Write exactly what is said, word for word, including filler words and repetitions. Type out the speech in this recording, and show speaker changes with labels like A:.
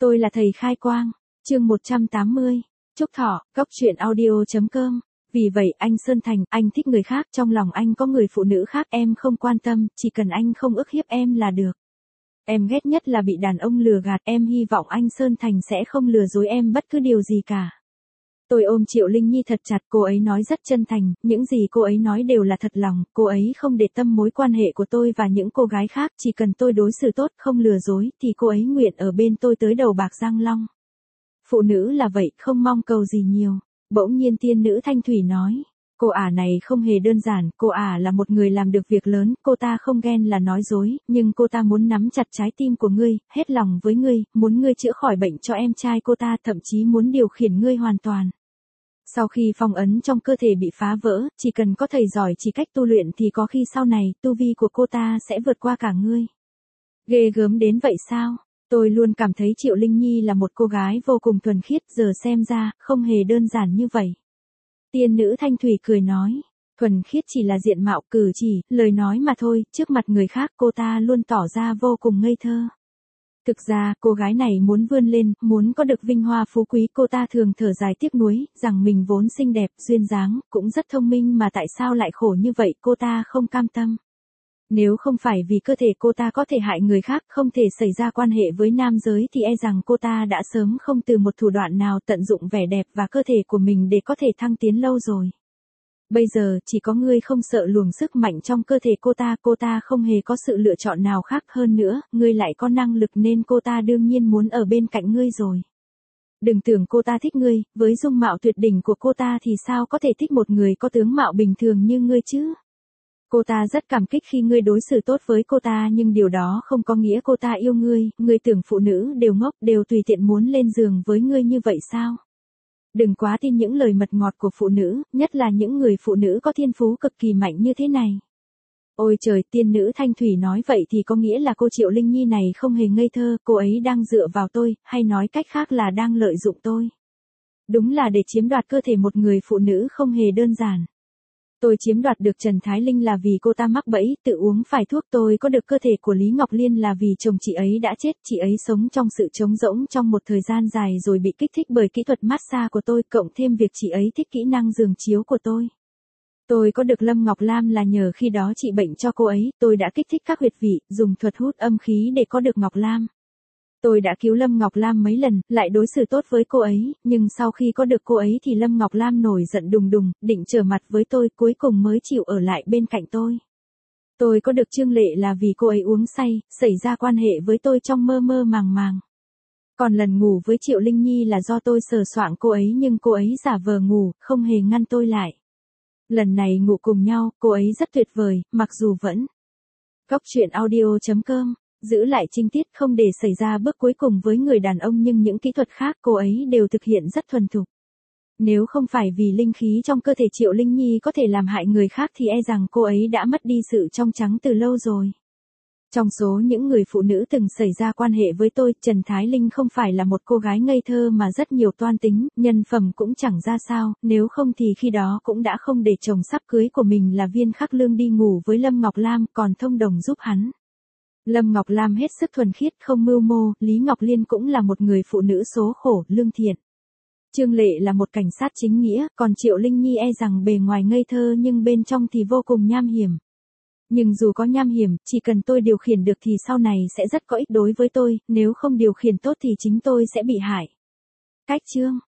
A: Tôi là thầy khai quang. Chương một trăm tám mươi. Trúc Thọ, góc truyện audio.com. Vì vậy anh Sơn Thành, anh thích người khác, trong lòng anh có người phụ nữ khác, em không quan tâm, chỉ cần anh không ức hiếp em là được. Em ghét nhất là bị đàn ông lừa gạt, em hy vọng anh Sơn Thành sẽ không lừa dối em bất cứ điều gì cả. Tôi ôm Triệu Linh Nhi thật chặt, cô ấy nói rất chân thành, những gì cô ấy nói đều là thật lòng, cô ấy không để tâm mối quan hệ của tôi và những cô gái khác, chỉ cần tôi đối xử tốt, không lừa dối, thì cô ấy nguyện ở bên tôi tới đầu bạc răng long. Phụ nữ là vậy, không mong cầu gì nhiều. Bỗng nhiên tiên nữ Thanh Thủy nói, cô ả này không hề đơn giản, cô ả là một người làm được việc lớn, cô ta không ghen là nói dối, nhưng cô ta muốn nắm chặt trái tim của ngươi, hết lòng với ngươi, muốn ngươi chữa khỏi bệnh cho em trai cô ta, thậm chí muốn điều khiển ngươi hoàn toàn. Sau khi phong ấn trong cơ thể bị phá vỡ, chỉ cần có thầy giỏi chỉ cách tu luyện thì có khi sau này, tu vi của cô ta sẽ vượt qua cả ngươi. Ghê gớm đến vậy sao? Tôi luôn cảm thấy Triệu Linh Nhi là một cô gái vô cùng thuần khiết, giờ xem ra, không hề đơn giản như vậy. Tiên nữ Thanh Thủy cười nói, thuần khiết chỉ là diện mạo, cử chỉ, lời nói mà thôi, trước mặt người khác cô ta luôn tỏ ra vô cùng ngây thơ. Thực ra, cô gái này muốn vươn lên, muốn có được vinh hoa phú quý, cô ta thường thở dài tiếc nuối, rằng mình vốn xinh đẹp, duyên dáng, cũng rất thông minh mà tại sao lại khổ như vậy, cô ta không cam tâm. Nếu không phải vì cơ thể cô ta có thể hại người khác, không thể xảy ra quan hệ với nam giới thì e rằng cô ta đã sớm không từ một thủ đoạn nào tận dụng vẻ đẹp và cơ thể của mình để có thể thăng tiến lâu rồi. Bây giờ, chỉ có ngươi không sợ luồng sức mạnh trong cơ thể cô ta, cô ta không hề có sự lựa chọn nào khác hơn nữa, ngươi lại có năng lực nên cô ta đương nhiên muốn ở bên cạnh ngươi rồi. Đừng tưởng cô ta thích ngươi, với dung mạo tuyệt đỉnh của cô ta thì sao có thể thích một người có tướng mạo bình thường như ngươi chứ? Cô ta rất cảm kích khi ngươi đối xử tốt với cô ta nhưng điều đó không có nghĩa cô ta yêu ngươi, ngươi tưởng phụ nữ đều ngốc, đều tùy tiện muốn lên giường với ngươi như vậy sao? Đừng quá tin những lời mật ngọt của phụ nữ, nhất là những người phụ nữ có thiên phú cực kỳ mạnh như thế này. Ôi trời, tiên nữ Thanh Thủy nói vậy thì có nghĩa là cô Triệu Linh Nhi này không hề ngây thơ, cô ấy đang dựa vào tôi, hay nói cách khác là đang lợi dụng tôi. Đúng là để chiếm đoạt cơ thể một người phụ nữ không hề đơn giản. Tôi chiếm đoạt được Trần Thái Linh là vì cô ta mắc bẫy, tự uống phải thuốc, tôi có được cơ thể của Lý Ngọc Liên là vì chồng chị ấy đã chết, chị ấy sống trong sự trống rỗng trong một thời gian dài rồi bị kích thích bởi kỹ thuật massage của tôi, cộng thêm việc chị ấy thích kỹ năng giường chiếu của tôi. Tôi có được Lâm Ngọc Lam là nhờ khi đó trị bệnh cho cô ấy, tôi đã kích thích các huyệt vị, dùng thuật hút âm khí để có được Ngọc Lam. Tôi đã cứu Lâm Ngọc Lam mấy lần, lại đối xử tốt với cô ấy, nhưng sau khi có được cô ấy thì Lâm Ngọc Lam nổi giận đùng đùng, định trở mặt với tôi, cuối cùng mới chịu ở lại bên cạnh tôi. Tôi có được Trương Lệ là vì cô ấy uống say, xảy ra quan hệ với tôi trong mơ mơ màng màng. Còn lần ngủ với Triệu Linh Nhi là do tôi sờ soạng cô ấy nhưng cô ấy giả vờ ngủ, không hề ngăn tôi lại. Lần này ngủ cùng nhau, cô ấy rất tuyệt vời, mặc dù vẫn. Góc truyện audio.com. Giữ lại trinh tiết không để xảy ra bước cuối cùng với người đàn ông nhưng những kỹ thuật khác cô ấy đều thực hiện rất thuần thục. Nếu không phải vì linh khí trong cơ thể Triệu Linh Nhi có thể làm hại người khác thì e rằng cô ấy đã mất đi sự trong trắng từ lâu rồi. Trong số những người phụ nữ từng xảy ra quan hệ với tôi, Trần Thái Linh không phải là một cô gái ngây thơ mà rất nhiều toan tính, nhân phẩm cũng chẳng ra sao, nếu không thì khi đó cũng đã không để chồng sắp cưới của mình là Viên Khắc Lương đi ngủ với Lâm Ngọc Lam còn thông đồng giúp hắn. Lâm Ngọc Lam hết sức thuần khiết không mưu mô, Lý Ngọc Liên cũng là một người phụ nữ số khổ, lương thiện. Trương Lệ là một cảnh sát chính nghĩa, còn Triệu Linh Nhi e rằng bề ngoài ngây thơ nhưng bên trong thì vô cùng nham hiểm. Nhưng dù có nham hiểm, chỉ cần tôi điều khiển được thì sau này sẽ rất có ích đối với tôi, nếu không điều khiển tốt thì chính tôi sẽ bị hại. Cách chương